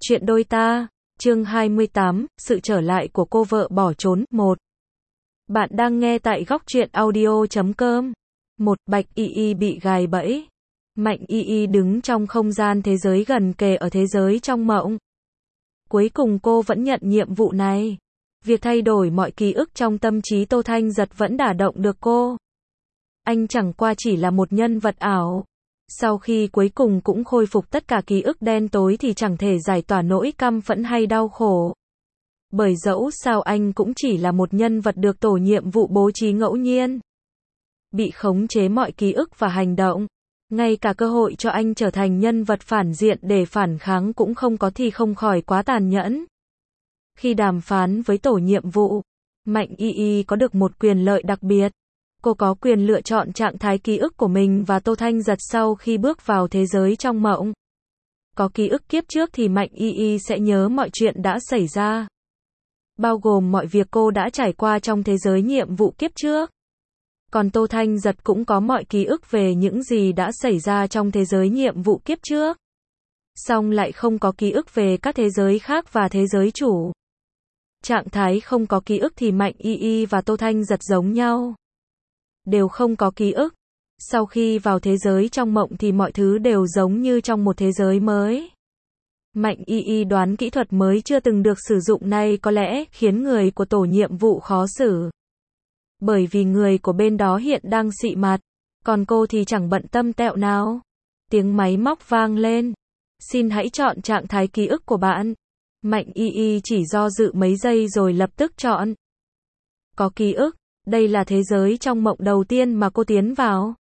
Chuyện đôi ta, chương 28, sự trở lại của cô vợ bỏ trốn, 1. Bạn đang nghe tại góc truyện audio.com. Bạch Y Y bị gài bẫy. Mạnh Y Y đứng trong không gian thế giới gần kề ở thế giới trong mộng. Cuối cùng cô vẫn nhận nhiệm vụ này. Việc thay đổi mọi ký ức trong tâm trí Tô Thanh Giật vẫn đả động được cô. Anh chẳng qua chỉ là một nhân vật ảo. Sau khi cuối cùng cũng khôi phục tất cả ký ức đen tối thì chẳng thể giải tỏa nỗi căm phẫn hay đau khổ. Bởi dẫu sao anh cũng chỉ là một nhân vật được tổ nhiệm vụ bố trí ngẫu nhiên. Bị khống chế mọi ký ức và hành động. Ngay cả cơ hội cho anh trở thành nhân vật phản diện để phản kháng cũng không có thì không khỏi quá tàn nhẫn. Khi đàm phán với tổ nhiệm vụ, Mạnh Y Y có được một quyền lợi đặc biệt. Cô có quyền lựa chọn trạng thái ký ức của mình và Tô Thanh Giật sau khi bước vào thế giới trong mộng. Có ký ức kiếp trước thì Mạnh Y Y sẽ nhớ mọi chuyện đã xảy ra. Bao gồm mọi việc cô đã trải qua trong thế giới nhiệm vụ kiếp trước. Còn Tô Thanh Giật cũng có mọi ký ức về những gì đã xảy ra trong thế giới nhiệm vụ kiếp trước. Song lại không có ký ức về các thế giới khác và thế giới chủ. Trạng thái không có ký ức thì Mạnh Y Y và Tô Thanh Giật giống nhau. Đều không có ký ức. Sau khi vào thế giới trong mộng thì mọi thứ đều giống như trong một thế giới mới. Mạnh Y Y đoán kỹ thuật mới chưa từng được sử dụng này có lẽ khiến người của tổ nhiệm vụ khó xử. Bởi vì người của bên đó hiện đang xị mặt, còn cô thì chẳng bận tâm tẹo nào. Tiếng máy móc vang lên. Xin hãy chọn trạng thái ký ức của bạn. Mạnh Y Y chỉ do dự mấy giây rồi lập tức chọn. Có ký ức. Đây là thế giới trong mộng đầu tiên mà cô tiến vào.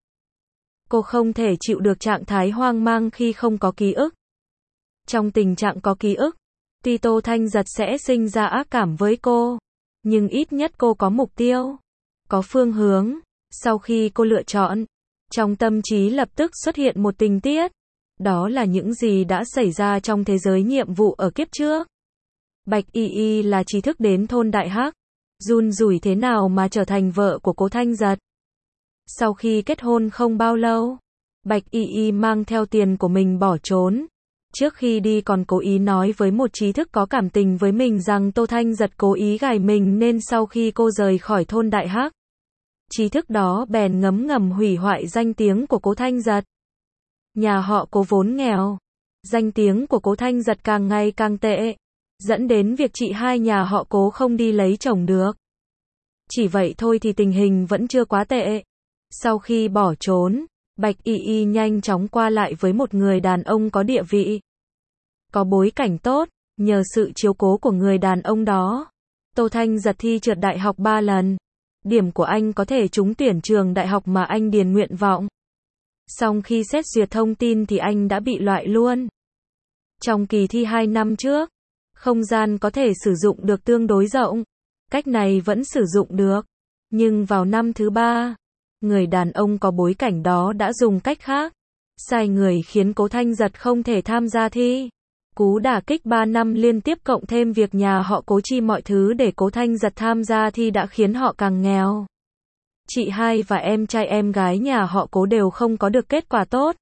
Cô không thể chịu được trạng thái hoang mang khi không có ký ức. Trong tình trạng có ký ức, tuy Tô Thanh Giật sẽ sinh ra ác cảm với cô, nhưng ít nhất cô có mục tiêu, có phương hướng. Sau khi cô lựa chọn, trong tâm trí lập tức xuất hiện một tình tiết. Đó là những gì đã xảy ra trong thế giới nhiệm vụ ở kiếp trước. Bạch Y Y là trí thức đến thôn Đại Hắc. Run rủi thế nào mà trở thành vợ của cố Thanh Giật. Sau khi kết hôn không bao lâu, Bạch Y Y mang theo tiền của mình bỏ trốn. Trước khi đi còn cố ý nói với một trí thức có cảm tình với mình rằng Tô Thanh Giật cố ý gài mình nên sau khi cô rời khỏi thôn Đại Hắc, trí thức đó bèn ngấm ngầm hủy hoại danh tiếng của cố Thanh Giật. Nhà họ Cố vốn nghèo, danh tiếng của cố Thanh Giật càng ngày càng tệ, dẫn đến việc chị hai nhà họ Cố không đi lấy chồng được. Chỉ vậy thôi thì tình hình vẫn chưa quá tệ. Sau khi bỏ trốn, Bạch Y Y nhanh chóng qua lại với một người đàn ông có địa vị, có bối cảnh tốt. Nhờ sự chiếu cố của người đàn ông đó, Tô Thanh Giật thi trượt đại học 3 lần. Điểm của anh có thể trúng tuyển trường đại học mà anh điền nguyện vọng. Song khi xét duyệt thông tin thì anh đã bị loại luôn. Trong kỳ thi 2 năm trước, không gian có thể sử dụng được tương đối rộng. Cách này vẫn sử dụng được. Nhưng vào năm thứ 3, người đàn ông có bối cảnh đó đã dùng cách khác. Sai người khiến cố Thanh Giật không thể tham gia thi. Cú đả kích 3 năm liên tiếp cộng thêm việc nhà họ Cố chi mọi thứ để cố Thanh Giật tham gia thi đã khiến họ càng nghèo. Chị hai và em trai em gái nhà họ Cố đều không có được kết quả tốt.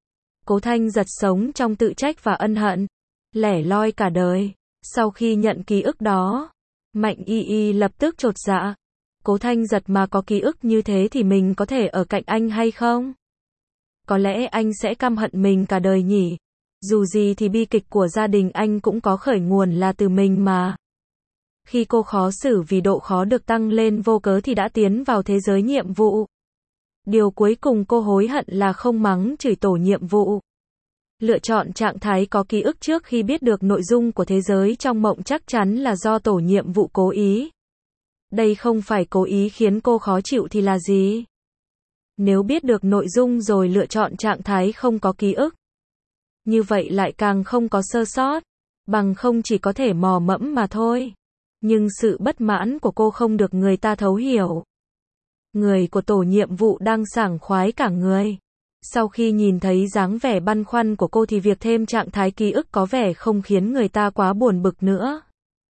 Cố Thanh Giật sống trong tự trách và ân hận, lẻ loi cả đời. Sau khi nhận ký ức đó, Mạnh Y Y lập tức chột dạ. Cố Thanh Giật mà có ký ức như thế thì mình có thể ở cạnh anh hay không? Có lẽ anh sẽ căm hận mình cả đời nhỉ. Dù gì thì bi kịch của gia đình anh cũng có khởi nguồn là từ mình mà. Khi cô khó xử vì độ khó được tăng lên vô cớ thì đã tiến vào thế giới nhiệm vụ. Điều cuối cùng cô hối hận là không mắng chửi tổ nhiệm vụ. Lựa chọn trạng thái có ký ức trước khi biết được nội dung của thế giới trong mộng chắc chắn là do tổ nhiệm vụ cố ý. Đây không phải cố ý khiến cô khó chịu thì là gì? Nếu biết được nội dung rồi lựa chọn trạng thái không có ký ức, như vậy lại càng không có sơ sót, bằng không chỉ có thể mò mẫm mà thôi. Nhưng sự bất mãn của cô không được người ta thấu hiểu. Người của tổ nhiệm vụ đang sảng khoái cả người. Sau khi nhìn thấy dáng vẻ băn khoăn của cô thì việc thêm trạng thái ký ức có vẻ không khiến người ta quá buồn bực nữa.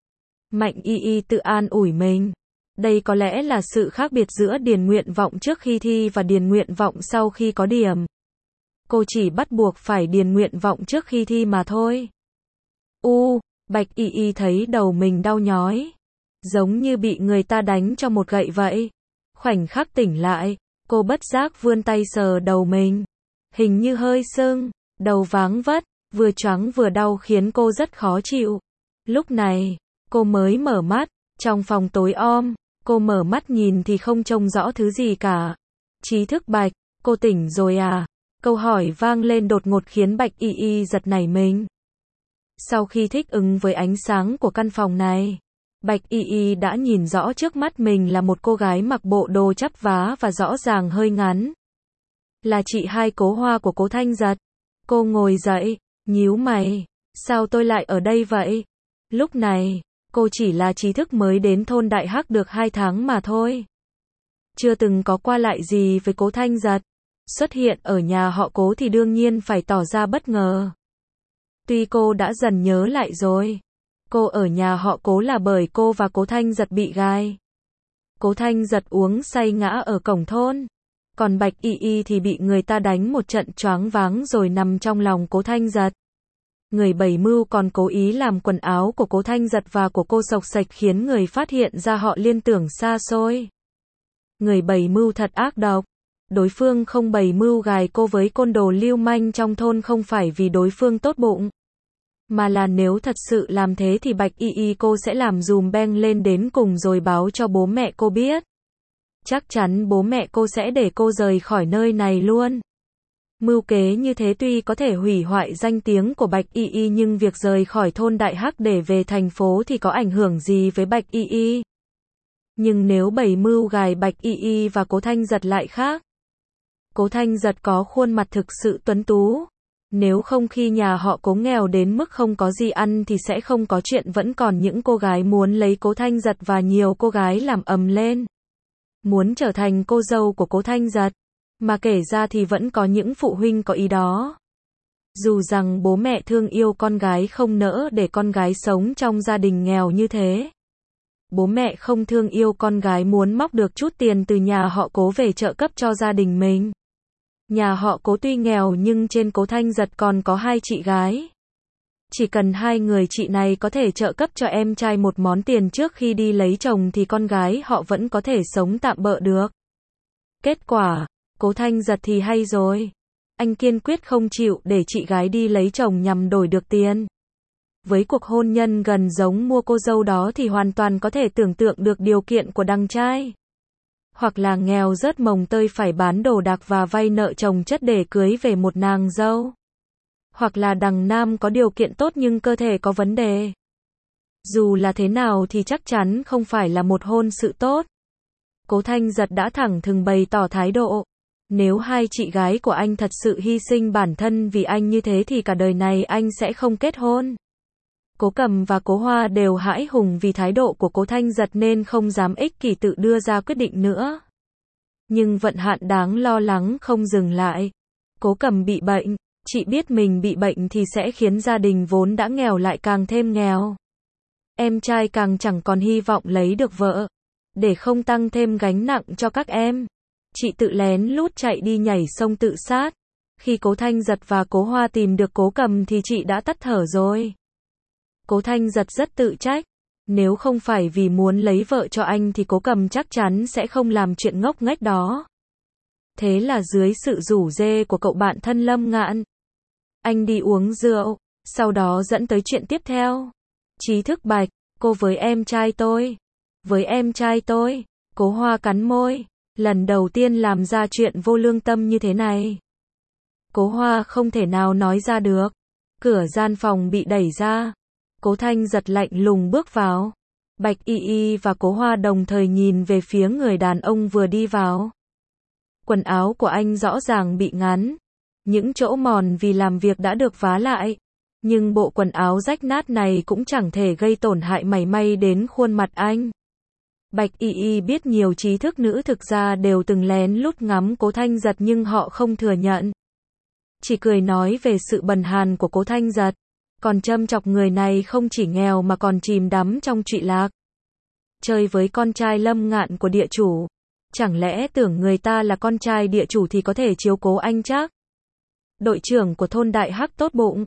Mạnh Y Y tự an ủi mình. Đây có lẽ là sự khác biệt giữa điền nguyện vọng trước khi thi và điền nguyện vọng sau khi có điểm. Cô chỉ bắt buộc phải điền nguyện vọng trước khi thi mà thôi. Bạch Y Y thấy đầu mình đau nhói, giống như bị người ta đánh cho một gậy vậy. Khoảnh khắc tỉnh lại, cô bất giác vươn tay sờ đầu mình. Hình như hơi sưng, đầu váng vất, vừa choáng vừa đau khiến cô rất khó chịu. Lúc này, cô mới mở mắt, trong phòng tối om, cô mở mắt nhìn thì không trông rõ thứ gì cả. Trí thức Bạch, cô tỉnh rồi à? Câu hỏi vang lên đột ngột khiến Bạch Y Y giật nảy mình. Sau khi thích ứng với ánh sáng của căn phòng này, Bạch Y Y đã nhìn rõ trước mắt mình là một cô gái mặc bộ đồ chắp vá và rõ ràng hơi ngắn. Là chị hai Cố Hoa của Cố Thanh Giật. Cô ngồi dậy, nhíu mày. Sao tôi lại ở đây vậy? Lúc này, cô chỉ là trí thức mới đến thôn Đại Hắc được 2 tháng mà thôi. Chưa từng có qua lại gì với Cố Thanh Giật. Xuất hiện ở nhà họ Cố thì đương nhiên phải tỏ ra bất ngờ. Tuy cô đã dần nhớ lại rồi. Cô ở nhà họ Cố là bởi cô và Cố Thanh Giật bị gai. Cố Thanh Giật uống say ngã ở cổng thôn. Còn Bạch Y Y thì bị người ta đánh một trận choáng váng rồi nằm trong lòng Cố Thanh Giật. Người bày mưu còn cố ý làm quần áo của Cố Thanh Giật và của cô xộc xệch khiến người phát hiện ra họ liên tưởng xa xôi. Người bày mưu thật ác độc. Đối phương không bày mưu gài cô với côn đồ lưu manh trong thôn không phải vì đối phương tốt bụng. Mà là nếu thật sự làm thế thì Bạch Y Y cô sẽ làm dùm beng lên đến cùng rồi báo cho bố mẹ cô biết. Chắc chắn bố mẹ cô sẽ để cô rời khỏi nơi này luôn. Mưu kế như thế tuy có thể hủy hoại danh tiếng của Bạch Y Y nhưng việc rời khỏi thôn Đại Hắc để về thành phố thì có ảnh hưởng gì với Bạch Y Y. Nhưng nếu bày mưu gài Bạch Y Y và Cố Thanh Giật lại khác. Cố Thanh Giật có khuôn mặt thực sự tuấn tú. Nếu không khi nhà họ Cố nghèo đến mức không có gì ăn thì sẽ không có chuyện vẫn còn những cô gái muốn lấy Cố Thanh Giật và nhiều cô gái làm ầm lên. Muốn trở thành cô dâu của Cố Thanh Giật. Mà kể ra thì vẫn có những phụ huynh có ý đó. Dù rằng bố mẹ thương yêu con gái không nỡ để con gái sống trong gia đình nghèo như thế. Bố mẹ không thương yêu con gái muốn móc được chút tiền từ nhà họ Cố về trợ cấp cho gia đình mình. Nhà họ Cố tuy nghèo nhưng trên Cố Thanh Giật còn có 2 chị gái. Chỉ cần 2 người chị này có thể trợ cấp cho em trai một món tiền trước khi đi lấy chồng thì con gái họ vẫn có thể sống tạm bợ được. Kết quả, Cố Thanh Giật thì hay rồi. Anh kiên quyết không chịu để chị gái đi lấy chồng nhằm đổi được tiền. Với cuộc hôn nhân gần giống mua cô dâu đó thì hoàn toàn có thể tưởng tượng được điều kiện của đằng trai. Hoặc là nghèo rớt mồng tơi phải bán đồ đạc và vay nợ chồng chất để cưới về một nàng dâu. Hoặc là đằng nam có điều kiện tốt nhưng cơ thể có vấn đề. Dù là thế nào thì chắc chắn không phải là một hôn sự tốt. Cố Thanh Giật đã thẳng thừng bày tỏ thái độ. Nếu 2 chị gái của anh thật sự hy sinh bản thân vì anh như thế thì cả đời này anh sẽ không kết hôn. Cố Cầm và Cố Hoa đều hãi hùng vì thái độ của Cố Thanh Giật nên không dám ích kỷ tự đưa ra quyết định nữa. Nhưng vận hạn đáng lo lắng không dừng lại. Cố Cầm bị bệnh, chị biết mình bị bệnh thì sẽ khiến gia đình vốn đã nghèo lại càng thêm nghèo. Em trai càng chẳng còn hy vọng lấy được vợ. Để không tăng thêm gánh nặng cho các em, chị tự lén lút chạy đi nhảy sông tự sát. Khi Cố Thanh Giật và Cố Hoa tìm được Cố Cầm thì chị đã tắt thở rồi. Cố Thanh Giật rất tự trách. Nếu không phải vì muốn lấy vợ cho anh thì Cố Cầm chắc chắn sẽ không làm chuyện ngốc nghếch đó. Thế là dưới sự rủ rê của cậu bạn thân Lâm Ngạn, anh đi uống rượu, sau đó dẫn tới chuyện tiếp theo. Trí thức Bạch, cô với em trai tôi. Với em trai tôi, Cố Hoa cắn môi, lần đầu tiên làm ra chuyện vô lương tâm như thế này. Cố Hoa không thể nào nói ra được. Cửa gian phòng bị đẩy ra. Cố Thanh Giật lạnh lùng bước vào. Bạch Y Y và Cố Hoa đồng thời nhìn về phía người đàn ông vừa đi vào. Quần áo của anh rõ ràng bị ngắn. Những chỗ mòn vì làm việc đã được vá lại. Nhưng bộ quần áo rách nát này cũng chẳng thể gây tổn hại mảy may đến khuôn mặt anh. Bạch Y Y biết nhiều trí thức nữ thực ra đều từng lén lút ngắm Cố Thanh Giật nhưng họ không thừa nhận. Chỉ cười nói về sự bần hàn của Cố Thanh Giật. Còn châm chọc người này không chỉ nghèo mà còn chìm đắm trong trụy lạc. Chơi với con trai Lâm Ngạn của địa chủ. Chẳng lẽ tưởng người ta là con trai địa chủ thì có thể chiếu cố anh chắc? Đội trưởng của thôn Đại Hắc tốt bụng.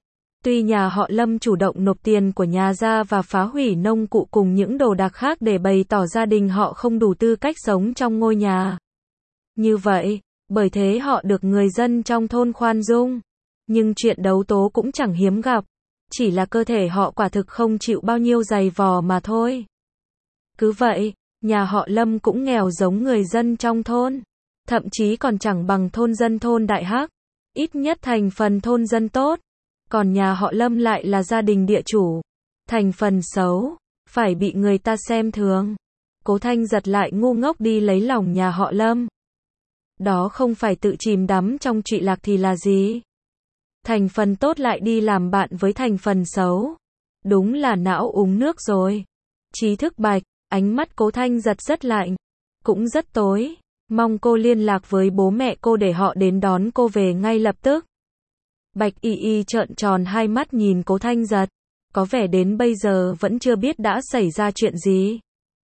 Tuy nhà họ Lâm chủ động nộp tiền của nhà ra và phá hủy nông cụ cùng những đồ đạc khác để bày tỏ gia đình họ không đủ tư cách sống trong ngôi nhà như vậy, bởi thế họ được người dân trong thôn khoan dung. Nhưng chuyện đấu tố cũng chẳng hiếm gặp, chỉ là cơ thể họ quả thực không chịu bao nhiêu giày vò mà thôi. Cứ vậy, nhà họ Lâm cũng nghèo giống người dân trong thôn, thậm chí còn chẳng bằng thôn dân thôn Đại Hắc, ít nhất thành phần thôn dân tốt. Còn nhà họ Lâm lại là gia đình địa chủ, thành phần xấu, phải bị người ta xem thường. Cố Thanh Giật lại ngu ngốc đi lấy lòng nhà họ Lâm. Đó không phải tự chìm đắm trong trụy lạc thì là gì? Thành phần tốt lại đi làm bạn với thành phần xấu. Đúng là não uống nước rồi. Trí thức bạch, ánh mắt Cố Thanh Giật rất lạnh, cũng rất tối. Mong cô liên lạc với bố mẹ cô để họ đến đón cô về ngay lập tức. Bạch Y Y trợn tròn hai mắt nhìn Cố Thanh Giật, có vẻ đến bây giờ vẫn chưa biết đã xảy ra chuyện gì.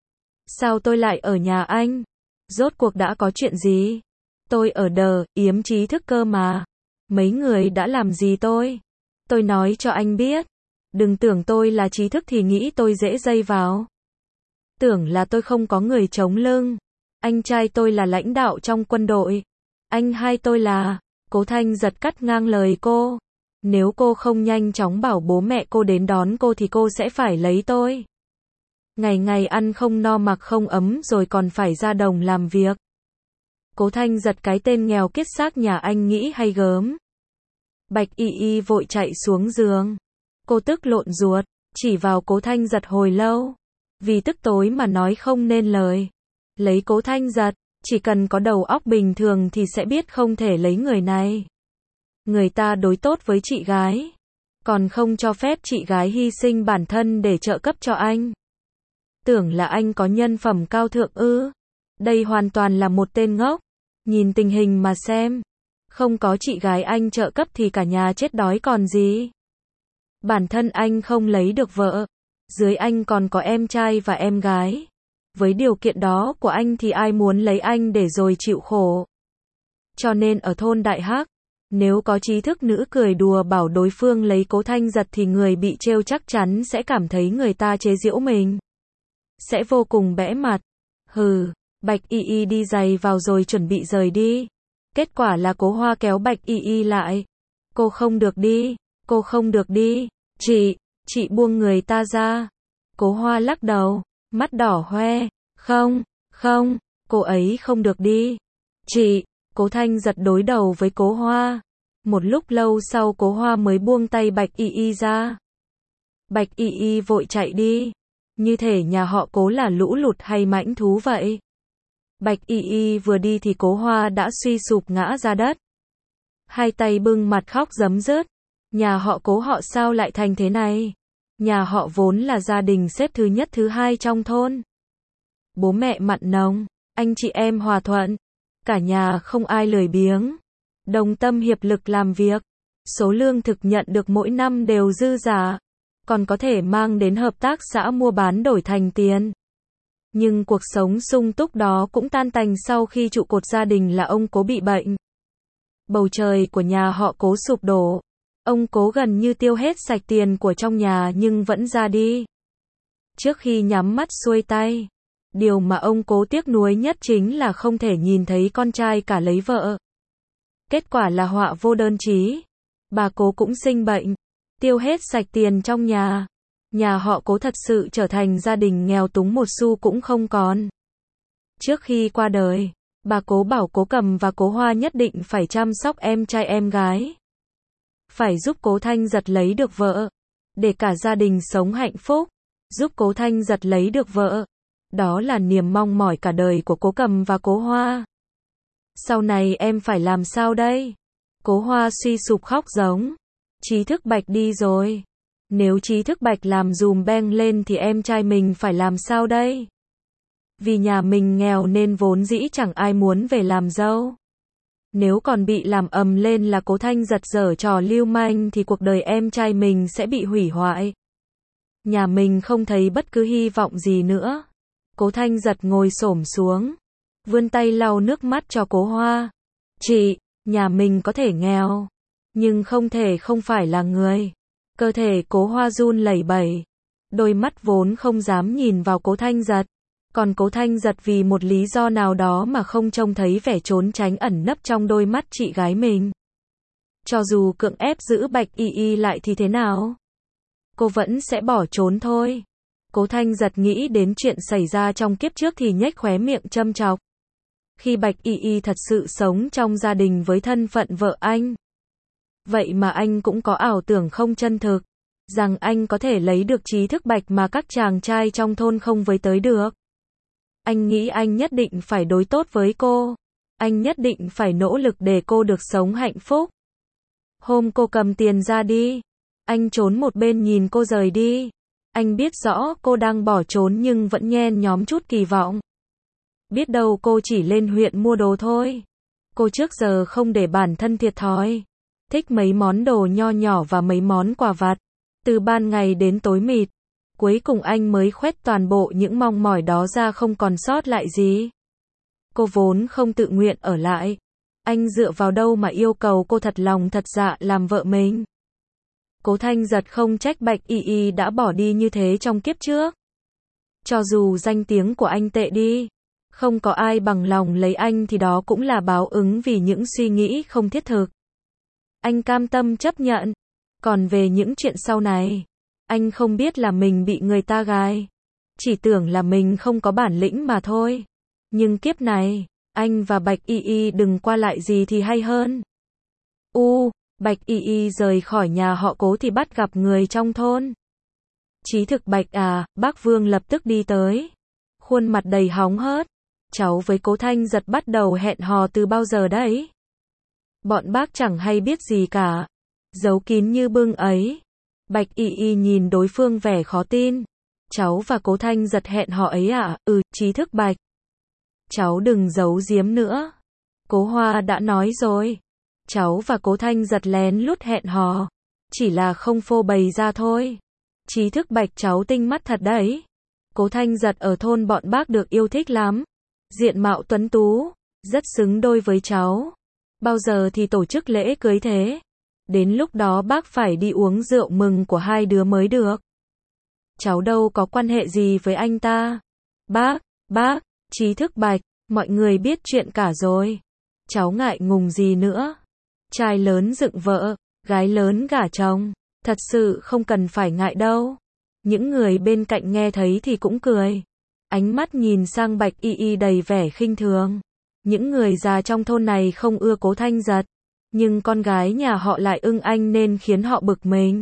Sao tôi lại ở nhà anh? Rốt cuộc đã có chuyện gì? Tôi ở Đờ Yếm trí thức cơ mà. Mấy người đã làm gì tôi? Tôi nói cho anh biết. Đừng tưởng tôi là trí thức thì nghĩ tôi dễ dây vào. Tưởng là tôi không có người chống lưng. Anh trai tôi là lãnh đạo trong quân đội. Anh hai tôi là... Cố Thanh Giật cắt ngang lời cô. Nếu cô không nhanh chóng bảo bố mẹ cô đến đón cô thì cô sẽ phải lấy tôi. Ngày ngày ăn không no mặc không ấm rồi còn phải ra đồng làm việc. Cố Thanh Giật cái tên nghèo kiết xác nhà anh nghĩ hay gớm. Bạch Y Y vội chạy xuống giường. Cô tức lộn ruột, chỉ vào Cố Thanh Giật hồi lâu. Vì tức tối mà nói không nên lời. Lấy Cố Thanh Giật, chỉ cần có đầu óc bình thường thì sẽ biết không thể lấy người này. Người ta đối tốt với chị gái, còn không cho phép chị gái hy sinh bản thân để trợ cấp cho anh. Tưởng là anh có nhân phẩm cao thượng ư? Đây hoàn toàn là một tên ngốc. Nhìn tình hình mà xem, không có chị gái anh trợ cấp thì cả nhà chết đói còn gì. Bản thân anh không lấy được vợ, dưới anh còn có em trai và em gái. Với điều kiện đó của anh thì ai muốn lấy anh để rồi chịu khổ. Cho nên ở thôn Đại Hắc, nếu có trí thức nữ cười đùa bảo đối phương lấy Cố Thanh Giật thì người bị trêu chắc chắn sẽ cảm thấy người ta chế giễu mình. Sẽ vô cùng bẽ mặt. Hừ, Bạch Y Y đi giày vào rồi chuẩn bị rời đi. Kết quả là Cố Hoa kéo Bạch Y Y lại. Cô không được đi, cô không được đi. Chị buông người ta ra. Cố Hoa lắc đầu, mắt đỏ hoe. Không, cô ấy không được đi. Cố Thanh Giật đối đầu với Cố Hoa. Một lúc lâu sau Cố Hoa mới buông tay Bạch Y Y ra. Bạch Y Y vội chạy đi. Như thể nhà họ Cố là lũ lụt hay mãnh thú vậy. Bạch Y Y vừa đi thì Cố Hoa đã suy sụp ngã ra đất. Hai tay bưng mặt khóc rấm rớt. Nhà họ Cố họ sao lại thành thế này? Nhà họ vốn là gia đình xếp thứ nhất thứ hai trong thôn. Bố mẹ mặn nồng, anh chị em hòa thuận. Cả nhà không ai lười biếng. Đồng tâm hiệp lực làm việc. Số lương thực nhận được mỗi năm đều dư giả. Còn có thể mang đến hợp tác xã mua bán đổi thành tiền. Nhưng cuộc sống sung túc đó cũng tan tành sau khi trụ cột gia đình là ông Cố bị bệnh. Bầu trời của nhà họ Cố sụp đổ. Ông Cố gần như tiêu hết sạch tiền của trong nhà nhưng vẫn ra đi. Trước khi nhắm mắt xuôi tay, điều mà ông Cố tiếc nuối nhất chính là không thể nhìn thấy con trai cả lấy vợ. Kết quả là họa vô đơn chí. Bà Cố cũng sinh bệnh, tiêu hết sạch tiền trong nhà. Nhà họ Cố thật sự trở thành gia đình nghèo túng một xu cũng không còn. Trước khi qua đời, bà Cố bảo Cố Cầm và Cố Hoa nhất định phải chăm sóc em trai em gái. Phải giúp Cố Thanh Giật lấy được vợ, để cả gia đình sống hạnh phúc. Giúp Cố Thanh Giật lấy được vợ. Đó là niềm mong mỏi cả đời của Cố Cầm và Cố Hoa. Sau này em phải làm sao đây? Cố Hoa suy sụp khóc giống. Trí thức Bạch đi rồi. Nếu trí thức Bạch làm dùm beng lên thì em trai mình phải làm sao đây? Vì nhà mình nghèo nên vốn dĩ chẳng ai muốn về làm dâu. Nếu còn bị làm ầm lên là Cố Thanh Giật giở trò lưu manh thì cuộc đời em trai mình sẽ bị hủy hoại. Nhà mình không thấy bất cứ hy vọng gì nữa. Cố Thanh Giật ngồi xổm xuống, vươn tay lau nước mắt cho Cố Hoa. Chị, nhà mình có thể nghèo, nhưng không thể không phải là người. Cơ thể Cố Hoa run lẩy bẩy. Đôi mắt vốn không dám nhìn vào Cố Thanh Giật. Còn Cố Thanh Giật vì một lý do nào đó mà không trông thấy vẻ trốn tránh ẩn nấp trong đôi mắt chị gái mình. Cho dù cưỡng ép giữ Bạch Y Y lại thì thế nào? Cô vẫn sẽ bỏ trốn thôi. Cố Thanh Giật nghĩ đến chuyện xảy ra trong kiếp trước thì nhếch khóe miệng châm chọc. Khi Bạch Y Y thật sự sống trong gia đình với thân phận vợ anh. Vậy mà anh cũng có ảo tưởng không chân thực. Rằng anh có thể lấy được trí thức Bạch mà các chàng trai trong thôn không với tới được. Anh nghĩ anh nhất định phải đối tốt với cô. Anh nhất định phải nỗ lực để cô được sống hạnh phúc. Hôm cô cầm tiền ra đi. Anh trốn một bên nhìn cô rời đi. Anh biết rõ cô đang bỏ trốn nhưng vẫn nhen nhóm chút kỳ vọng. Biết đâu cô chỉ lên huyện mua đồ thôi. Cô trước giờ không để bản thân thiệt thòi. Thích mấy món đồ nho nhỏ và mấy món quà vặt. Từ ban ngày đến tối mịt. Cuối cùng anh mới khoét toàn bộ những mong mỏi đó ra không còn sót lại gì. Cô vốn không tự nguyện ở lại. Anh dựa vào đâu mà yêu cầu cô thật lòng thật dạ làm vợ mình. Cố Thanh Giật không trách Bạch Y Y đã bỏ đi như thế trong kiếp trước. Cho dù danh tiếng của anh tệ đi, không có ai bằng lòng lấy anh thì đó cũng là báo ứng vì những suy nghĩ không thiết thực. Anh cam tâm chấp nhận. Còn về những chuyện sau này, anh không biết là mình bị người ta gài. Chỉ tưởng là mình không có bản lĩnh mà thôi. Nhưng kiếp này, anh và Bạch Y Y đừng qua lại gì thì hay hơn. Bạch Y Y rời khỏi nhà họ Cố thì bắt gặp người trong thôn. Trí thực Bạch à, bác Vương lập tức đi tới. Khuôn mặt đầy hóng hớt. Cháu với Cố Thanh Giật bắt đầu hẹn hò từ bao giờ đấy? Bọn bác chẳng hay biết gì cả. Giấu kín như bưng ấy. Bạch Y Y nhìn đối phương vẻ khó tin. Cháu và Cố Thanh Giật hẹn hò ấy à? Trí thức Bạch. Cháu đừng giấu giếm nữa. Cố Hoa đã nói rồi. Cháu và Cố Thanh Giật lén lút hẹn hò. Chỉ là không phô bày ra thôi. Trí thức Bạch cháu tinh mắt thật đấy. Cố Thanh Giật ở thôn bọn bác được yêu thích lắm. Diện mạo tuấn tú. Rất xứng đôi với cháu. Bao giờ thì tổ chức lễ cưới thế? Đến lúc đó bác phải đi uống rượu mừng của hai đứa mới được. Cháu đâu có quan hệ gì với anh ta. Bác, Trí thức Bạch, mọi người biết chuyện cả rồi. Cháu ngại ngùng gì nữa. Trai lớn dựng vợ, gái lớn gả chồng. Thật sự không cần phải ngại đâu. Những người bên cạnh nghe thấy thì cũng cười. Ánh mắt nhìn sang Bạch Y Y đầy vẻ khinh thường. Những người già trong thôn này không ưa Cố Thanh Giật. Nhưng con gái nhà họ lại ưng anh nên khiến họ bực mình.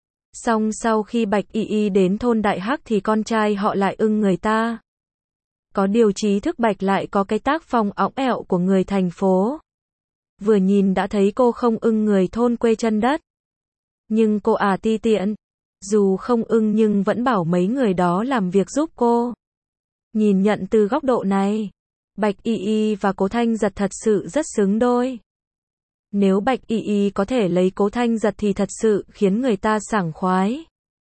Song sau khi Bạch Y Y đến thôn Đại Hắc thì con trai họ lại ưng người ta. Có điều Trí thức Bạch lại có cái tác phong õng ẹo của người thành phố. Vừa nhìn đã thấy cô không ưng người thôn quê chân đất. Nhưng cô ti tiện. Dù không ưng nhưng vẫn bảo mấy người đó làm việc giúp cô. Nhìn nhận từ góc độ này, Bạch Y Y và Cố Thanh Giật thật sự rất xứng đôi. Nếu Bạch Y Y có thể lấy Cố Thanh Giật thì thật sự khiến người ta sảng khoái.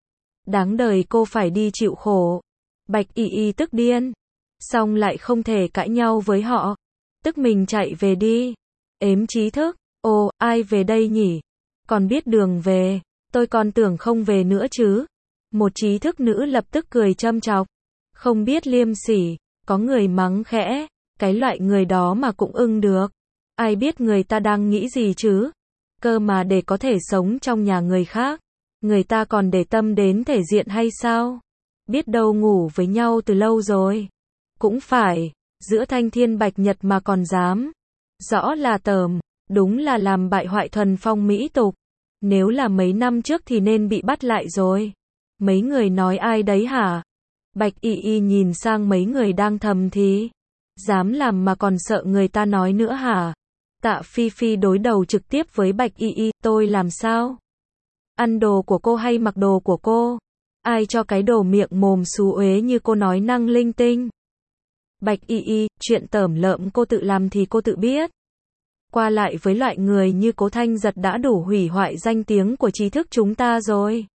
Đáng đời cô phải đi chịu khổ. Bạch Y Y tức điên. Xong lại không thể cãi nhau với họ. Tức mình chạy về đi. Ếm Trí thức. Ai về đây nhỉ? Còn biết đường về. Tôi còn tưởng không về nữa chứ. Một trí thức nữ lập tức cười châm chọc. Không biết liêm sỉ. Có người mắng khẽ. Cái loại người đó mà cũng ưng được. Ai biết người ta đang nghĩ gì chứ? Cơ mà để có thể sống trong nhà người khác. Người ta còn để tâm đến thể diện hay sao? Biết đâu ngủ với nhau từ lâu rồi. Cũng phải. Giữa thanh thiên bạch nhật mà còn dám. Rõ là tởm. Đúng là làm bại hoại thuần phong mỹ tục. Nếu là mấy năm trước thì nên bị bắt lại rồi. Mấy người nói ai đấy hả? Bạch Y Y nhìn sang mấy người đang thầm thì. Dám làm mà còn sợ người ta nói nữa hả? Tạ Phi Phi đối đầu trực tiếp với Bạch Y Y. Tôi làm sao? Ăn đồ của cô hay mặc đồ của cô? Ai cho cái đồ miệng mồm xú uế như cô nói năng linh tinh? Bạch Y Y, chuyện tởm lợm cô tự làm thì cô tự biết. Qua lại với loại người như Cố Thanh Giật đã đủ hủy hoại danh tiếng của trí thức chúng ta rồi.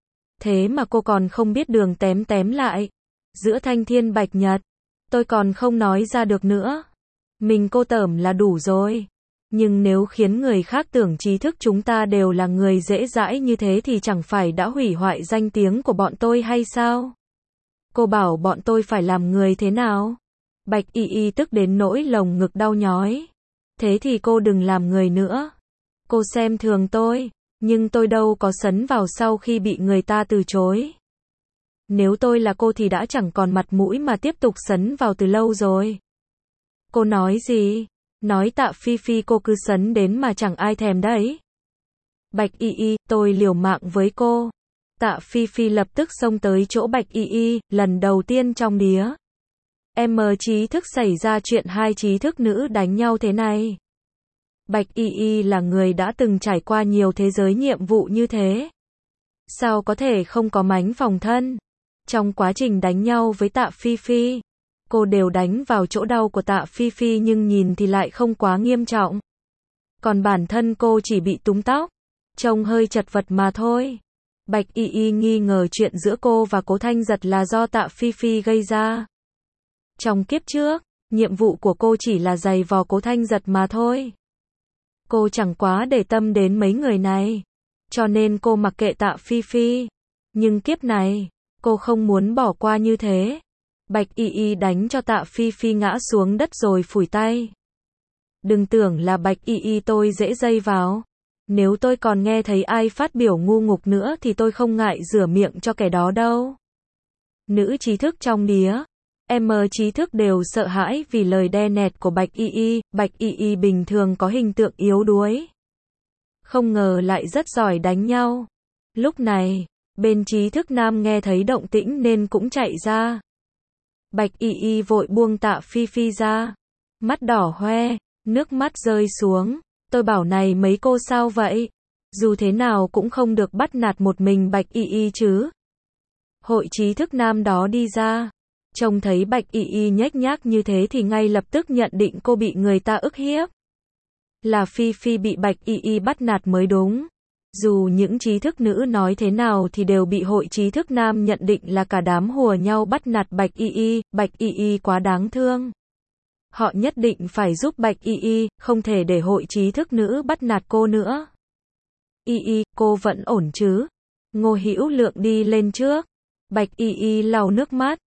Thế mà cô còn không biết đường tém lại. Giữa thanh thiên bạch nhật, tôi còn không nói ra được nữa. Mình cô tởm là đủ rồi. Nhưng nếu khiến người khác tưởng trí thức chúng ta đều là người dễ dãi như thế thì chẳng phải đã hủy hoại danh tiếng của bọn tôi hay sao? Cô bảo bọn tôi phải làm người thế nào? Bạch Y Y tức đến nỗi lồng ngực đau nhói. Thế thì cô đừng làm người nữa. Cô xem thường tôi, nhưng tôi đâu có sấn vào sau khi bị người ta từ chối. Nếu tôi là cô thì đã chẳng còn mặt mũi mà tiếp tục sấn vào từ lâu rồi. Cô nói gì? Nói Tạ Phi Phi cô cứ sấn đến mà chẳng ai thèm đấy. Bạch Y Y, tôi liều mạng với cô. Tạ Phi Phi lập tức xông tới chỗ Bạch Y Y, lần đầu tiên trong đía. Trí thức xảy ra chuyện hai trí thức nữ đánh nhau thế này. Bạch Y Y là người đã từng trải qua nhiều thế giới nhiệm vụ như thế. Sao có thể không có mánh phòng thân? Trong quá trình đánh nhau với Tạ Phi Phi, cô đều đánh vào chỗ đau của Tạ Phi Phi nhưng nhìn thì lại không quá nghiêm trọng. Còn bản thân cô chỉ bị túm tóc, trông hơi chật vật mà thôi. Bạch Y Y nghi ngờ chuyện giữa cô và Cố Thanh Giật là do Tạ Phi Phi gây ra. Trong kiếp trước, nhiệm vụ của cô chỉ là giày vò Cố Thanh Giật mà thôi. Cô chẳng quá để tâm đến mấy người này, cho nên cô mặc kệ Tạ Phi Phi. Nhưng kiếp này, cô không muốn bỏ qua như thế. Bạch Y Y đánh cho Tạ Phi Phi ngã xuống đất rồi phủi tay. Đừng tưởng là Bạch Y Y tôi dễ dây vào. Nếu tôi còn nghe thấy ai phát biểu ngu ngục nữa thì tôi không ngại rửa miệng cho kẻ đó đâu. Nữ trí thức trong đía, trí thức đều sợ hãi vì lời đe nẹt của Bạch Y Y. Bạch Y Y bình thường có hình tượng yếu đuối, không ngờ lại rất giỏi đánh nhau. Lúc này, bên trí thức nam nghe thấy động tĩnh nên cũng chạy ra. Bạch Y Y vội buông Tạ Phi Phi ra, mắt đỏ hoe, nước mắt rơi xuống. Tôi bảo này mấy cô sao vậy? Dù thế nào cũng không được bắt nạt một mình Bạch Y Y chứ. Hội trí thức nam đó đi ra, trông thấy Bạch Y Y nhếch nhác như thế thì ngay lập tức nhận định cô bị người ta ức hiếp. Là Phi Phi bị Bạch Y Y bắt nạt mới đúng. Dù những trí thức nữ nói thế nào thì đều bị hội trí thức nam nhận định là cả đám hùa nhau bắt nạt Bạch Y Y quá đáng thương. Họ nhất định phải giúp Bạch Y Y, không thể để hội trí thức nữ bắt nạt cô nữa. Y Y, cô vẫn ổn chứ? Ngô Hữu Lượng đi lên trước. Bạch Y Y lau nước mắt.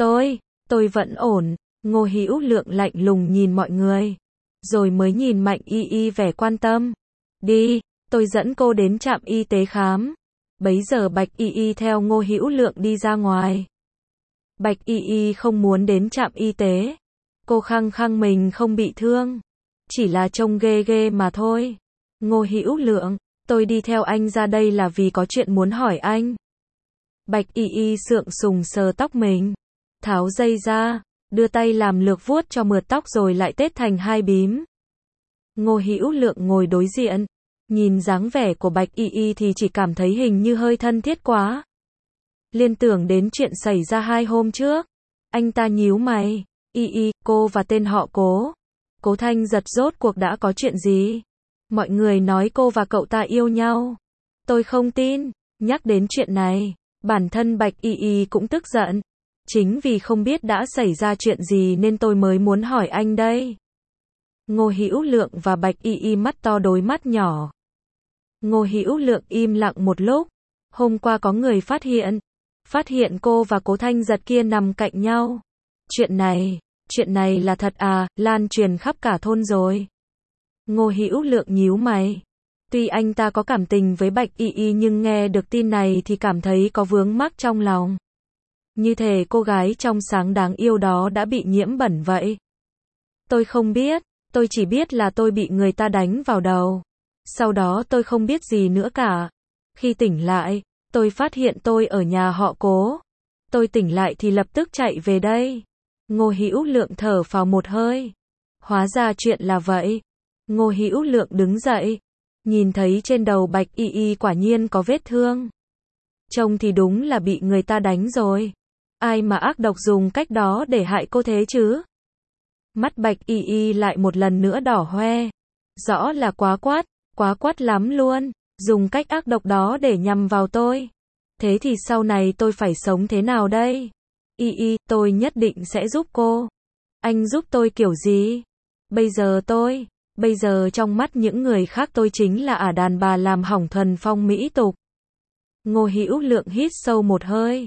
Tôi vẫn ổn. Ngô Hữu Lượng lạnh lùng nhìn mọi người, rồi mới nhìn Mạnh Y Y vẻ quan tâm. Đi, tôi dẫn cô đến trạm y tế khám. Bấy giờ Bạch Y Y theo Ngô Hữu Lượng đi ra ngoài. Bạch Y Y không muốn đến trạm y tế. Cô khăng khăng mình không bị thương, chỉ là trông ghê ghê mà thôi. Ngô Hữu Lượng, tôi đi theo anh ra đây là vì có chuyện muốn hỏi anh. Bạch Y Y sượng sùng sờ tóc mình, tháo dây ra, đưa tay làm lược vuốt cho mượt tóc rồi lại tết thành hai bím. Ngô Hữu Lượng ngồi đối diện, nhìn dáng vẻ của Bạch Y Y thì chỉ cảm thấy hình như hơi thân thiết quá. Liên tưởng đến chuyện xảy ra 2 hôm trước, anh ta nhíu mày. Y Y, cô và tên họ Cố, Cố Thanh Giật rốt cuộc đã có chuyện gì? Mọi người nói cô và cậu ta yêu nhau. Tôi không tin. Nhắc đến chuyện này, bản thân Bạch Y Y cũng tức giận. Chính vì không biết đã xảy ra chuyện gì nên tôi mới muốn hỏi anh đây. Ngô Hữu Lượng và Bạch Y Y mắt to đối mắt nhỏ. Ngô Hữu Lượng im lặng một lúc. Hôm qua có người phát hiện cô và Cố Thanh Giật kia nằm cạnh nhau. Chuyện này là thật à, lan truyền khắp cả thôn rồi. Ngô Hữu Lượng nhíu mày. Tuy anh ta có cảm tình với Bạch Y Y nhưng nghe được tin này thì cảm thấy có vướng mắc trong lòng. Như thể cô gái trong sáng đáng yêu đó đã bị nhiễm bẩn vậy. Tôi không biết, tôi chỉ biết là tôi bị người ta đánh vào đầu. Sau đó tôi không biết gì nữa cả. Khi tỉnh lại, tôi phát hiện tôi ở nhà họ Cố. Tôi tỉnh lại thì lập tức chạy về đây. Ngô Hữu Lượng thở phào một hơi. Hóa ra chuyện là vậy. Ngô Hữu Lượng đứng dậy, nhìn thấy trên đầu Bạch Y Y quả nhiên có vết thương. Trông thì đúng là bị người ta đánh rồi. Ai mà ác độc dùng cách đó để hại cô thế chứ? Mắt Bạch Y Y lại một lần nữa đỏ hoe. Rõ là quá quát lắm luôn. Dùng cách ác độc đó để nhằm vào tôi. Thế thì sau này tôi phải sống thế nào đây? Y Y, tôi nhất định sẽ giúp cô. Anh giúp tôi kiểu gì? Bây Bây giờ trong mắt những người khác tôi chính là ả đàn bà làm hỏng thuần phong mỹ tục. Ngô Hữu Lượng hít sâu một hơi.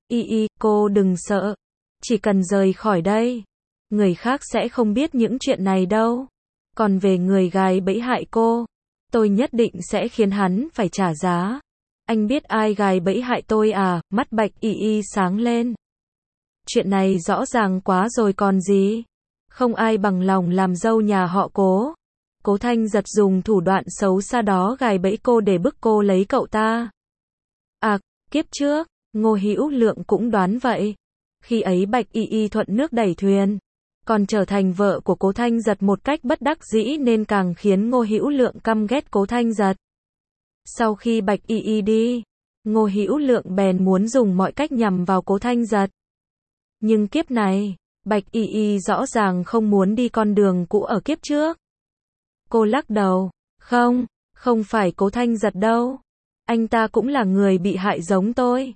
Cô đừng sợ. Chỉ cần rời khỏi đây, người khác sẽ không biết những chuyện này đâu. Còn về người gài bẫy hại cô, tôi nhất định sẽ khiến hắn phải trả giá. Anh biết ai gài bẫy hại tôi à? Mắt Bạch Y sáng lên. Chuyện này rõ ràng quá rồi còn gì. Không ai bằng lòng làm dâu nhà họ Cố. Cố Thanh Giật dùng thủ đoạn xấu xa đó gài bẫy cô để bức cô lấy cậu ta. À, kiếp trước, Ngô Hữu Lượng cũng đoán vậy. Khi ấy Bạch Y thuận nước đẩy thuyền, còn trở thành vợ của Cố Thanh Giật một cách bất đắc dĩ nên càng khiến Ngô Hữu Lượng căm ghét Cố Thanh Giật. Sau khi Bạch Y đi, Ngô Hữu Lượng bèn muốn dùng mọi cách nhằm vào Cố Thanh Giật. Nhưng kiếp này, Bạch Y rõ ràng không muốn đi con đường cũ ở kiếp trước. Cô lắc đầu, không phải Cố Thanh Giật đâu. Anh ta cũng là người bị hại giống tôi.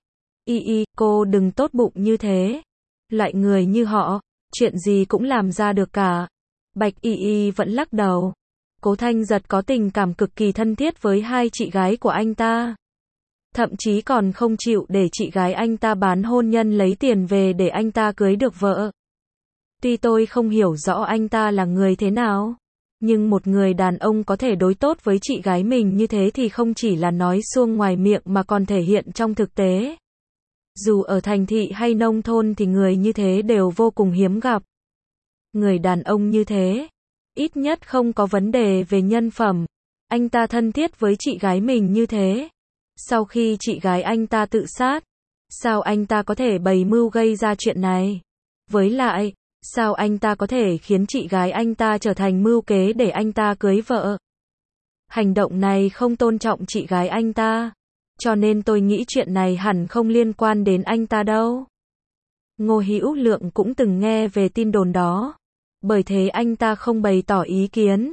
Cô đừng tốt bụng như thế. Loại người như họ, chuyện gì cũng làm ra được cả. Bạch Y vẫn lắc đầu. Cố Thanh Giật có tình cảm cực kỳ thân thiết với hai chị gái của anh ta. Thậm chí còn không chịu để chị gái anh ta bán hôn nhân lấy tiền về để anh ta cưới được vợ. Tuy tôi không hiểu rõ anh ta là người thế nào, nhưng một người đàn ông có thể đối tốt với chị gái mình như thế thì không chỉ là nói suông ngoài miệng mà còn thể hiện trong thực tế. Dù ở thành thị hay nông thôn thì người như thế đều vô cùng hiếm gặp. Người đàn ông như thế, ít nhất không có vấn đề về nhân phẩm. Anh ta thân thiết với chị gái mình như thế. Sau khi chị gái anh ta tự sát, sao anh ta có thể bày mưu gây ra chuyện này? Với lại, sao anh ta có thể khiến chị gái anh ta trở thành mưu kế để anh ta cưới vợ? Hành động này không tôn trọng chị gái anh ta. Cho nên tôi nghĩ chuyện này hẳn không liên quan đến anh ta đâu. Ngô Hữu Lượng cũng từng nghe về tin đồn đó. Bởi thế anh ta không bày tỏ ý kiến.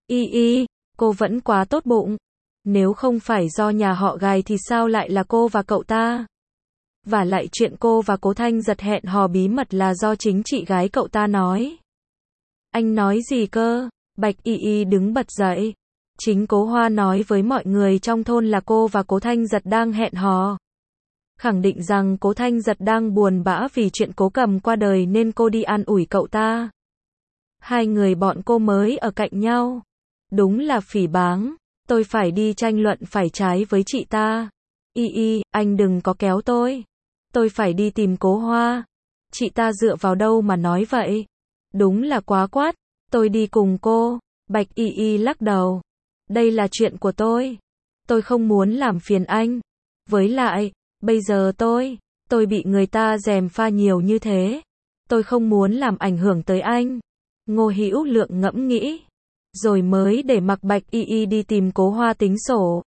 Cô vẫn quá tốt bụng. Nếu không phải do nhà họ gài thì sao lại là cô và cậu ta? Và lại chuyện cô và Cố Thanh Giật hẹn hò bí mật là do chính chị gái cậu ta nói. Anh nói gì cơ? Bạch Y đứng bật dậy. Chính Cố Hoa nói với mọi người trong thôn là cô và Cố Thanh Giật đang hẹn hò. Khẳng định rằng Cố Thanh Giật đang buồn bã vì chuyện Cố Cầm qua đời nên cô đi an ủi cậu ta. Hai người bọn cô mới ở cạnh nhau. Đúng là phỉ báng. Tôi phải đi tranh luận phải trái với chị ta. Anh đừng có kéo tôi. Tôi phải đi tìm Cố Hoa. Chị ta dựa vào đâu mà nói vậy? Đúng là quá quát. Tôi đi cùng cô. Bạch Y lắc đầu. Đây là chuyện của tôi. Tôi không muốn làm phiền anh. Với lại, bây giờ tôi bị người ta gièm pha nhiều như thế. Tôi không muốn làm ảnh hưởng tới anh. Ngô Hữu Lượng ngẫm nghĩ. Rồi mới để mặc Bạch Y đi tìm Cố Hoa tính sổ.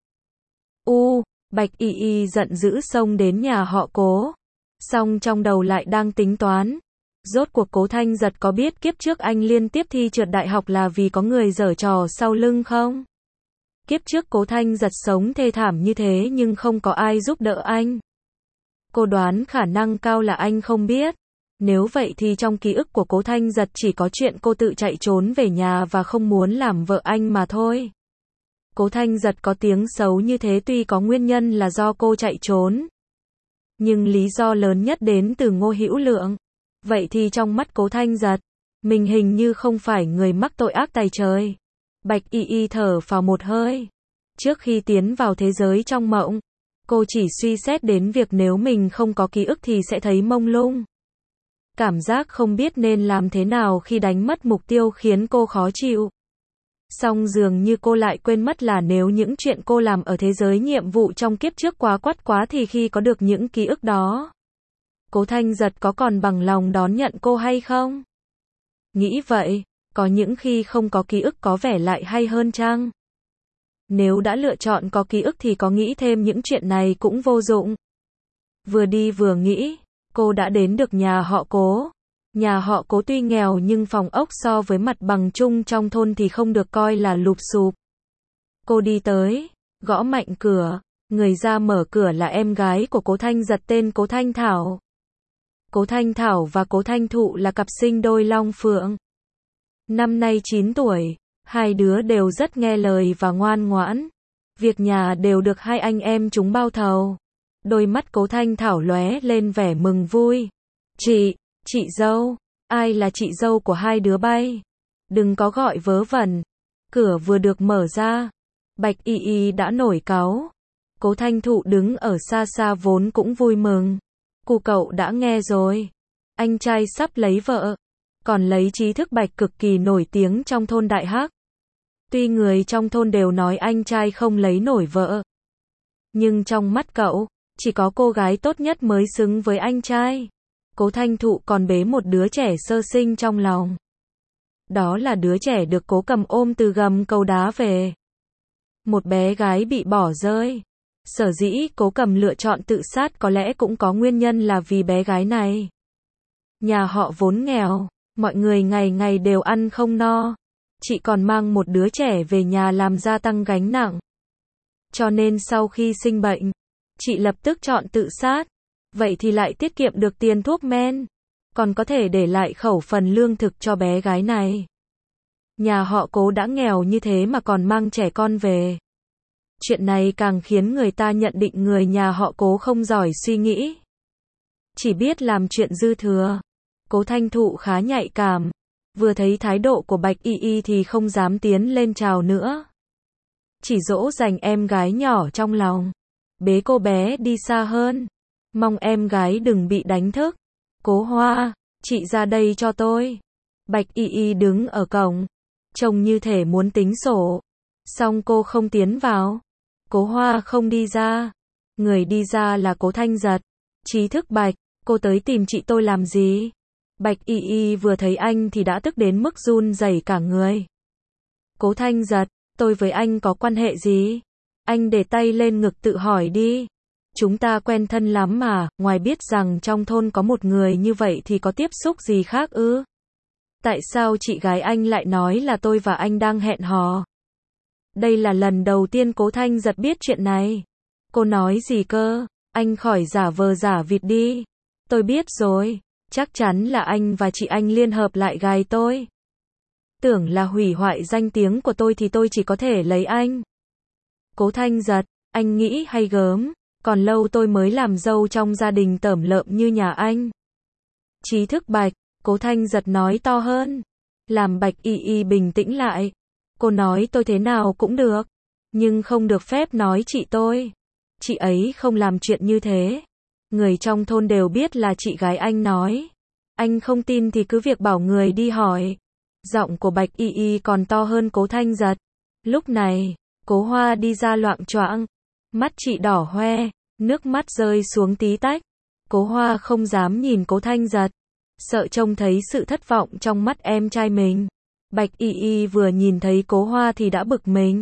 Bạch Y giận dữ xông đến nhà họ Cố. Song trong đầu lại đang tính toán. Rốt cuộc Cố Thanh Giật có biết kiếp trước anh liên tiếp thi trượt đại học là vì có người giở trò sau lưng không? Kiếp trước Cố Thanh Giật sống thê thảm như thế nhưng không có ai giúp đỡ anh. Cô đoán khả năng cao là anh không biết. Nếu vậy thì trong ký ức của Cố Thanh Giật chỉ có chuyện cô tự chạy trốn về nhà và không muốn làm vợ anh mà thôi. Cố Thanh Giật có tiếng xấu như thế tuy có nguyên nhân là do cô chạy trốn. Nhưng lý do lớn nhất đến từ Ngô Hữu Lượng. Vậy thì trong mắt Cố Thanh Giật, mình hình như không phải người mắc tội ác tày trời. Bạch Y thở phào một hơi. Trước khi tiến vào thế giới trong mộng, cô chỉ suy xét đến việc nếu mình không có ký ức thì sẽ thấy mông lung. Cảm giác không biết nên làm thế nào khi đánh mất mục tiêu khiến cô khó chịu. Song dường như cô lại quên mất là nếu những chuyện cô làm ở thế giới nhiệm vụ trong kiếp trước quá quát quá thì khi có được những ký ức đó, Cố Thanh Giật có còn bằng lòng đón nhận cô hay không? Nghĩ vậy, có những khi không có ký ức có vẻ lại hay hơn chăng? Nếu đã lựa chọn có ký ức thì có nghĩ thêm những chuyện này cũng vô dụng. Vừa đi vừa nghĩ, cô đã đến được nhà họ Cố. Nhà họ Cố tuy nghèo nhưng phòng ốc so với mặt bằng chung trong thôn thì không được coi là lụp xụp. Cô đi tới, gõ mạnh cửa, người ra mở cửa là em gái của Cố Thanh Giật tên Cố Thanh Thảo. Cố Thanh Thảo và Cố Thanh Thụ là cặp sinh đôi long phượng. Năm nay 9 tuổi, Hai đứa đều rất nghe lời và ngoan ngoãn. Việc nhà đều được hai anh em chúng bao thầu. Đôi mắt Cố Thanh Thảo lóe lên vẻ mừng vui. Chị dâu, ai là chị dâu của hai đứa bay? Đừng có gọi vớ vẩn. Cửa vừa được mở ra, Bạch Y Y đã nổi cáu. Cố Thanh Thụ đứng ở xa xa vốn cũng vui mừng. Cu cậu đã nghe rồi. Anh trai sắp lấy vợ. Còn lấy trí thức Bạch cực kỳ nổi tiếng trong thôn Đại Hắc. Tuy người trong thôn đều nói anh trai không lấy nổi vợ. Nhưng trong mắt cậu, chỉ có cô gái tốt nhất mới xứng với anh trai. Cố Thanh Thụ còn bế một đứa trẻ sơ sinh trong lòng. Đó là đứa trẻ được Cố Cầm ôm từ gầm cầu đá về. Một bé gái bị bỏ rơi. Sở dĩ Cố Cầm lựa chọn tự sát có lẽ cũng có nguyên nhân là vì bé gái này. Nhà họ vốn nghèo, mọi người ngày ngày đều ăn không no. Chị còn mang một đứa trẻ về nhà làm gia tăng gánh nặng. Cho nên sau khi sinh bệnh, chị lập tức chọn tự sát. Vậy thì lại tiết kiệm được tiền thuốc men, còn có thể để lại khẩu phần lương thực cho bé gái này. Nhà họ Cố đã nghèo như thế mà còn mang trẻ con về. Chuyện này càng khiến người ta nhận định người nhà họ Cố không giỏi suy nghĩ. Chỉ biết làm chuyện dư thừa. Cố Thanh Thụ khá nhạy cảm. Vừa thấy thái độ của Bạch Y Y thì không dám tiến lên chào nữa. Chỉ dỗ dành em gái nhỏ trong lòng. Bế cô bé đi xa hơn. Mong em gái đừng bị đánh thức. Cố Hoa, chị ra đây cho tôi. Bạch Y Y đứng ở cổng. Trông như thể muốn tính sổ. Xong cô không tiến vào. Cố Hoa không đi ra. Người đi ra là Cố Thanh Giật. Trí thức Bạch, cô tới tìm chị tôi làm gì? Bạch Y Y vừa thấy anh thì đã tức đến mức run rẩy cả người. Cố Thanh Giật, tôi với anh có quan hệ gì? Anh để tay lên ngực tự hỏi đi. Chúng ta quen thân lắm mà, ngoài biết rằng trong thôn có một người như vậy thì có tiếp xúc gì khác ư? Tại sao chị gái anh lại nói là tôi và anh đang hẹn hò? Đây là lần đầu tiên Cố Thanh Giật biết chuyện này. Cô nói gì cơ? Anh khỏi giả vờ giả vịt đi. Tôi biết rồi. Chắc chắn là anh và chị anh liên hợp lại gài tôi. Tưởng là hủy hoại danh tiếng của tôi thì tôi chỉ có thể lấy anh. Cố Thanh Giật, anh nghĩ hay gớm, còn lâu tôi mới làm dâu trong gia đình tởm lợm như nhà anh. Trí thức Bạch, Cố Thanh Giật nói to hơn. Làm Bạch Y Y bình tĩnh lại. Cô nói tôi thế nào cũng được, nhưng không được phép nói chị tôi. Chị ấy không làm chuyện như thế. Người trong thôn đều biết là chị gái anh nói. Anh không tin thì cứ việc bảo người đi hỏi. Giọng của Bạch Y Y còn to hơn Cố Thanh Giật. Lúc này, Cố Hoa đi ra loạng choạng. Mắt chị đỏ hoe, nước mắt rơi xuống tí tách. Cố Hoa không dám nhìn Cố Thanh Giật. Sợ trông thấy sự thất vọng trong mắt em trai mình. Bạch Y Y vừa nhìn thấy Cố Hoa thì đã bực mình.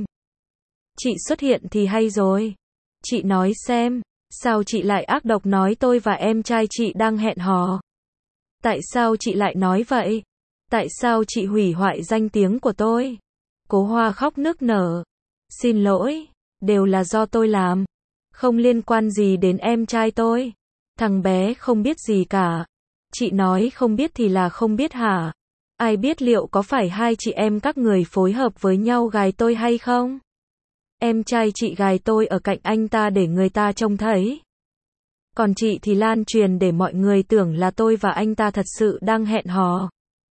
Chị xuất hiện thì hay rồi. Chị nói xem. Sao chị lại ác độc nói tôi và em trai chị đang hẹn hò? Tại sao chị lại nói vậy? Tại sao chị hủy hoại danh tiếng của tôi? Cố Hoa khóc nức nở. Xin lỗi, đều là do tôi làm. Không liên quan gì đến em trai tôi. Thằng bé không biết gì cả. Chị nói không biết thì là không biết hả? Ai biết liệu có phải hai chị em các người phối hợp với nhau gài tôi hay không? Em trai chị gài tôi ở cạnh anh ta để người ta trông thấy. Còn chị thì lan truyền để mọi người tưởng là tôi và anh ta thật sự đang hẹn hò.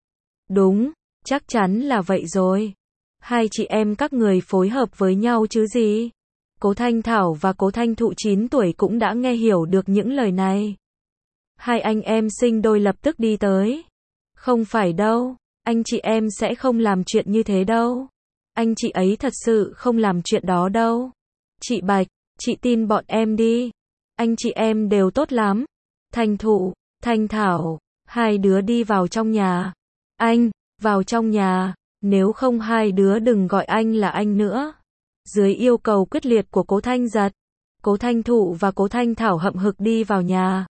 Đúng, chắc chắn là vậy rồi. Hai chị em các người phối hợp với nhau chứ gì? Cố Thanh Thảo và Cố Thanh Thụ 9 tuổi cũng đã nghe hiểu được những lời này. Hai anh em sinh đôi lập tức đi tới. Không phải đâu, anh chị em sẽ không làm chuyện như thế đâu. Anh chị ấy thật sự không làm chuyện đó đâu. Chị Bạch, chị tin bọn em đi. Anh chị em đều tốt lắm. Thanh Thụ, Thanh Thảo, hai đứa đi vào trong nhà. Anh, vào trong nhà, nếu không hai đứa đừng gọi anh là anh nữa. Dưới yêu cầu quyết liệt của Cố Thanh Giật, Cố Thanh Thụ và Cố Thanh Thảo hậm hực đi vào nhà.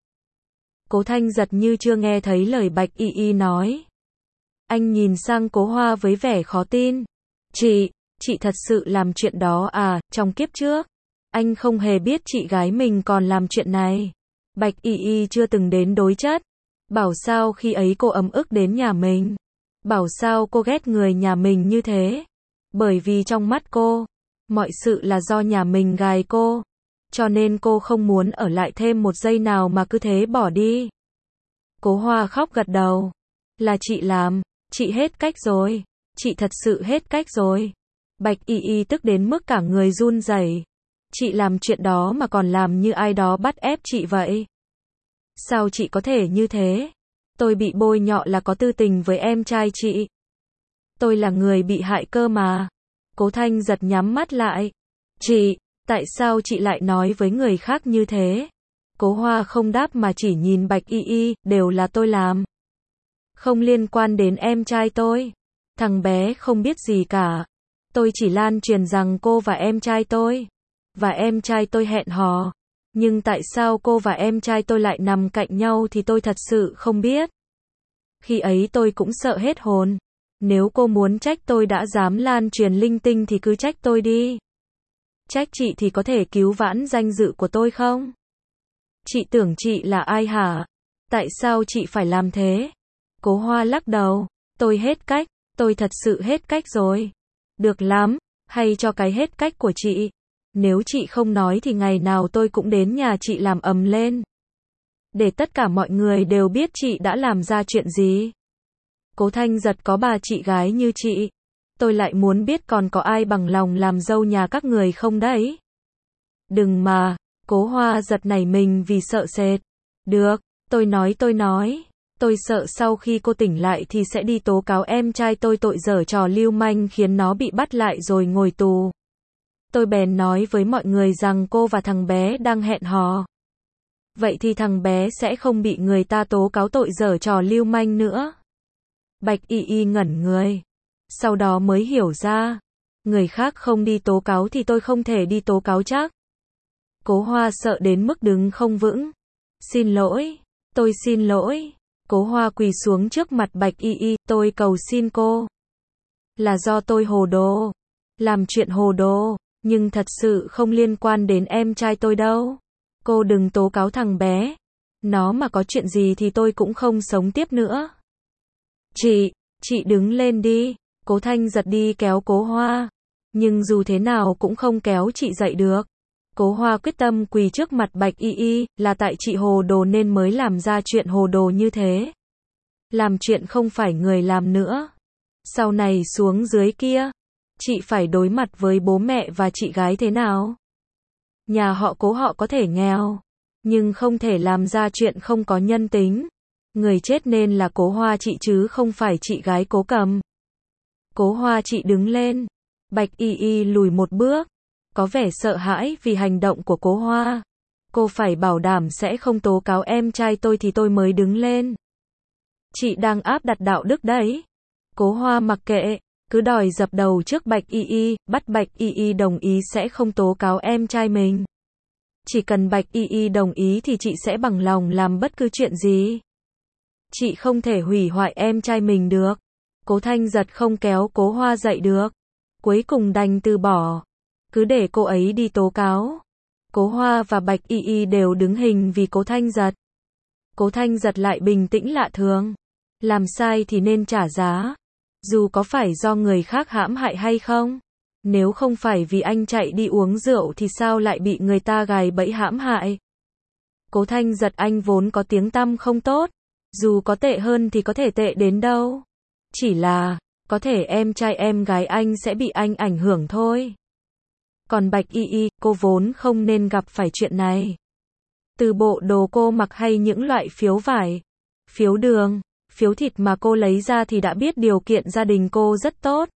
Cố Thanh Giật như chưa nghe thấy lời Bạch Y Y nói. Anh nhìn sang Cố Hoa với vẻ khó tin. Chị thật sự làm chuyện đó à? Trong kiếp trước, anh không hề biết chị gái mình còn làm chuyện này. Bạch Y Y chưa từng đến đối chất. Bảo sao khi ấy cô ấm ức đến nhà mình. Bảo sao cô ghét người nhà mình như thế. Bởi vì trong mắt cô, mọi sự là do nhà mình gài cô, cho nên cô không muốn ở lại thêm một giây nào mà cứ thế bỏ đi. Cố Hoa khóc gật đầu. Là chị làm, chị hết cách rồi, chị thật sự hết cách rồi. Bạch Y Y tức đến mức cả người run rẩy. Chị làm chuyện đó mà còn làm như ai đó bắt ép chị vậy. Sao chị có thể như thế? Tôi bị bôi nhọ là có tư tình với em trai chị. Tôi là người bị hại cơ mà. Cố Thanh Giật nhắm mắt lại. Chị, tại sao chị lại nói với người khác như thế? Cố Hoa không đáp mà chỉ nhìn Bạch Y Y, đều là tôi làm. Không liên quan đến em trai tôi. Thằng bé không biết gì cả. Tôi chỉ lan truyền rằng cô và em trai tôi hẹn hò. Nhưng tại sao cô và em trai tôi lại nằm cạnh nhau thì tôi thật sự không biết. Khi ấy tôi cũng sợ hết hồn. Nếu cô muốn trách tôi đã dám lan truyền linh tinh thì cứ trách tôi đi. Trách chị thì có thể cứu vãn danh dự của tôi không? Chị tưởng chị là ai hả? Tại sao chị phải làm thế? Cố Hoa lắc đầu. Tôi hết cách, tôi thật sự hết cách rồi. Được lắm, hay cho cái hết cách của chị. Nếu chị không nói thì ngày nào tôi cũng đến nhà chị làm ầm lên. Để tất cả mọi người đều biết chị đã làm ra chuyện gì. Cố Thanh Giật có bà chị gái như chị. Tôi lại muốn biết còn có ai bằng lòng làm dâu nhà các người không đấy. Đừng mà, Cố Hoa giật nảy mình vì sợ sệt. Được, tôi nói. Tôi sợ sau khi cô tỉnh lại thì sẽ đi tố cáo em trai tôi tội giở trò lưu manh khiến nó bị bắt lại rồi ngồi tù. Tôi bèn nói với mọi người rằng cô và thằng bé đang hẹn hò. Vậy thì thằng bé sẽ không bị người ta tố cáo tội giở trò lưu manh nữa. Bạch Y Y ngẩn người. Sau đó mới hiểu ra. Người khác không đi tố cáo thì tôi không thể đi tố cáo chắc. Cố Hoa sợ đến mức đứng không vững. Xin lỗi, tôi xin lỗi. Cố Hoa quỳ xuống trước mặt Bạch Y Y, tôi cầu xin cô. Là do tôi hồ đồ. Làm chuyện hồ đồ, nhưng thật sự không liên quan đến em trai tôi đâu. Cô đừng tố cáo thằng bé. Nó mà có chuyện gì thì tôi cũng không sống tiếp nữa. Chị đứng lên đi. Cố Thanh Giật đi kéo Cố Hoa. Nhưng dù thế nào cũng không kéo chị dậy được. Cố Hoa quyết tâm quỳ trước mặt Bạch Y Y, là tại chị hồ đồ nên mới làm ra chuyện hồ đồ như thế. Làm chuyện không phải người làm nữa. Sau này xuống dưới kia, chị phải đối mặt với bố mẹ và chị gái thế nào? Nhà họ Cố họ có thể nghèo, nhưng không thể làm ra chuyện không có nhân tính. Người chết nên là Cố Hoa chị chứ không phải chị gái Cố Cầm. Cố Hoa chị đứng lên. Bạch Y Y lùi một bước. Có vẻ sợ hãi vì hành động của Cố Hoa. Cô phải bảo đảm sẽ không tố cáo em trai tôi thì tôi mới đứng lên. Chị đang áp đặt đạo đức đấy. Cố Hoa mặc kệ, cứ đòi dập đầu trước Bạch Y Y, bắt Bạch Y Y đồng ý sẽ không tố cáo em trai mình. Chỉ cần Bạch Y Y đồng ý thì chị sẽ bằng lòng làm bất cứ chuyện gì. Chị không thể hủy hoại em trai mình được. Cố Thanh Giật không kéo Cố Hoa dậy được. Cuối cùng đành từ bỏ. Cứ để cô ấy đi tố cáo. Cố Hoa và Bạch Y Y đều đứng hình vì Cố Thanh Giật. Cố Thanh Giật lại bình tĩnh lạ thường. Làm sai thì nên trả giá. Dù có phải do người khác hãm hại hay không. Nếu không phải vì anh chạy đi uống rượu thì sao lại bị người ta gài bẫy hãm hại. Cố Thanh Giật anh vốn có tiếng tăm không tốt. Dù có tệ hơn thì có thể tệ đến đâu. Chỉ là, có thể em trai em gái anh sẽ bị anh ảnh hưởng thôi. Còn Bạch Y Y, cô vốn không nên gặp phải chuyện này. Từ bộ đồ cô mặc hay những loại phiếu vải, phiếu đường, phiếu thịt mà cô lấy ra thì đã biết điều kiện gia đình cô rất tốt.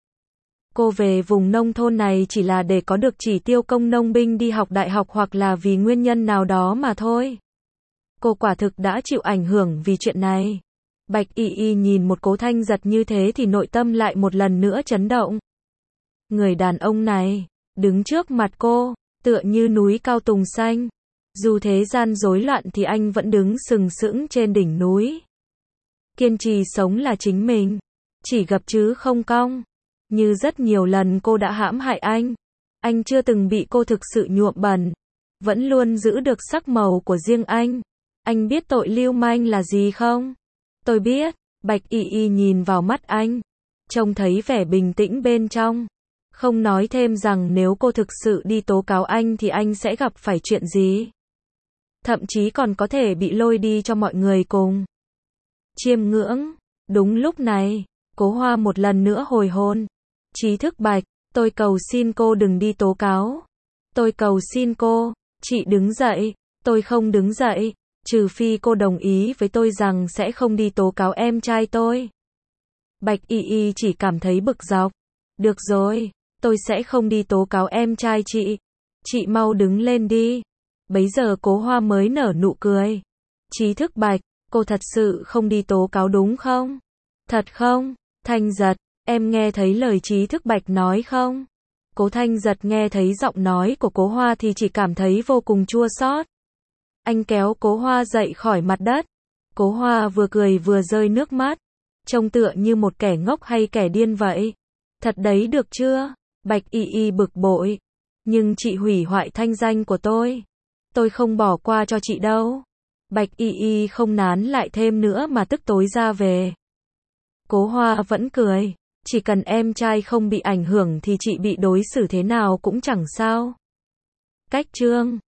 Cô về vùng nông thôn này chỉ là để có được chỉ tiêu công nông binh đi học đại học hoặc là vì nguyên nhân nào đó mà thôi. Cô quả thực đã chịu ảnh hưởng vì chuyện này. Bạch Y Y nhìn một Cố Thanh Giật như thế thì nội tâm lại một lần nữa chấn động. Người đàn ông này, đứng trước mặt cô, tựa như núi cao tùng xanh. Dù thế gian rối loạn thì anh vẫn đứng sừng sững trên đỉnh núi. Kiên trì sống là chính mình. Chỉ gập chứ không cong. Như rất nhiều lần cô đã hãm hại anh. Anh chưa từng bị cô thực sự nhuộm bẩn. Vẫn luôn giữ được sắc màu của riêng anh. Anh biết tội lưu manh là gì không? Tôi biết. Bạch Y Y nhìn vào mắt anh. Trông thấy vẻ bình tĩnh bên trong. Không nói thêm rằng nếu cô thực sự đi tố cáo anh thì anh sẽ gặp phải chuyện gì. Thậm chí còn có thể bị lôi đi cho mọi người cùng chiêm ngưỡng. Đúng lúc này, Cố Hoa một lần nữa hồi hồn. Trí Thức Bạch, tôi cầu xin cô đừng đi tố cáo. Tôi cầu xin cô, chị đứng dậy. Tôi không đứng dậy, trừ phi cô đồng ý với tôi rằng sẽ không đi tố cáo em trai tôi. Bạch Y Y chỉ cảm thấy bực dọc. Được rồi, tôi sẽ không đi tố cáo em trai chị. Chị mau đứng lên đi. Bấy giờ Cố Hoa mới nở nụ cười. Trí Thức Bạch, cô thật sự không đi tố cáo đúng không? Thật không? Thanh Giật, em nghe thấy lời Trí Thức Bạch nói không? Cố Thanh Giật nghe thấy giọng nói của Cố Hoa thì chỉ cảm thấy vô cùng chua xót. Anh kéo Cố Hoa dậy khỏi mặt đất. Cố Hoa vừa cười vừa rơi nước mắt. Trông tựa như một kẻ ngốc hay kẻ điên vậy. Thật đấy được chưa? Bạch Y Y bực bội. Nhưng chị hủy hoại thanh danh của tôi. Tôi không bỏ qua cho chị đâu. Bạch Y Y không nán lại thêm nữa mà tức tối ra về. Cố Hoa vẫn cười. Chỉ cần em trai không bị ảnh hưởng thì chị bị đối xử thế nào cũng chẳng sao. Cách chương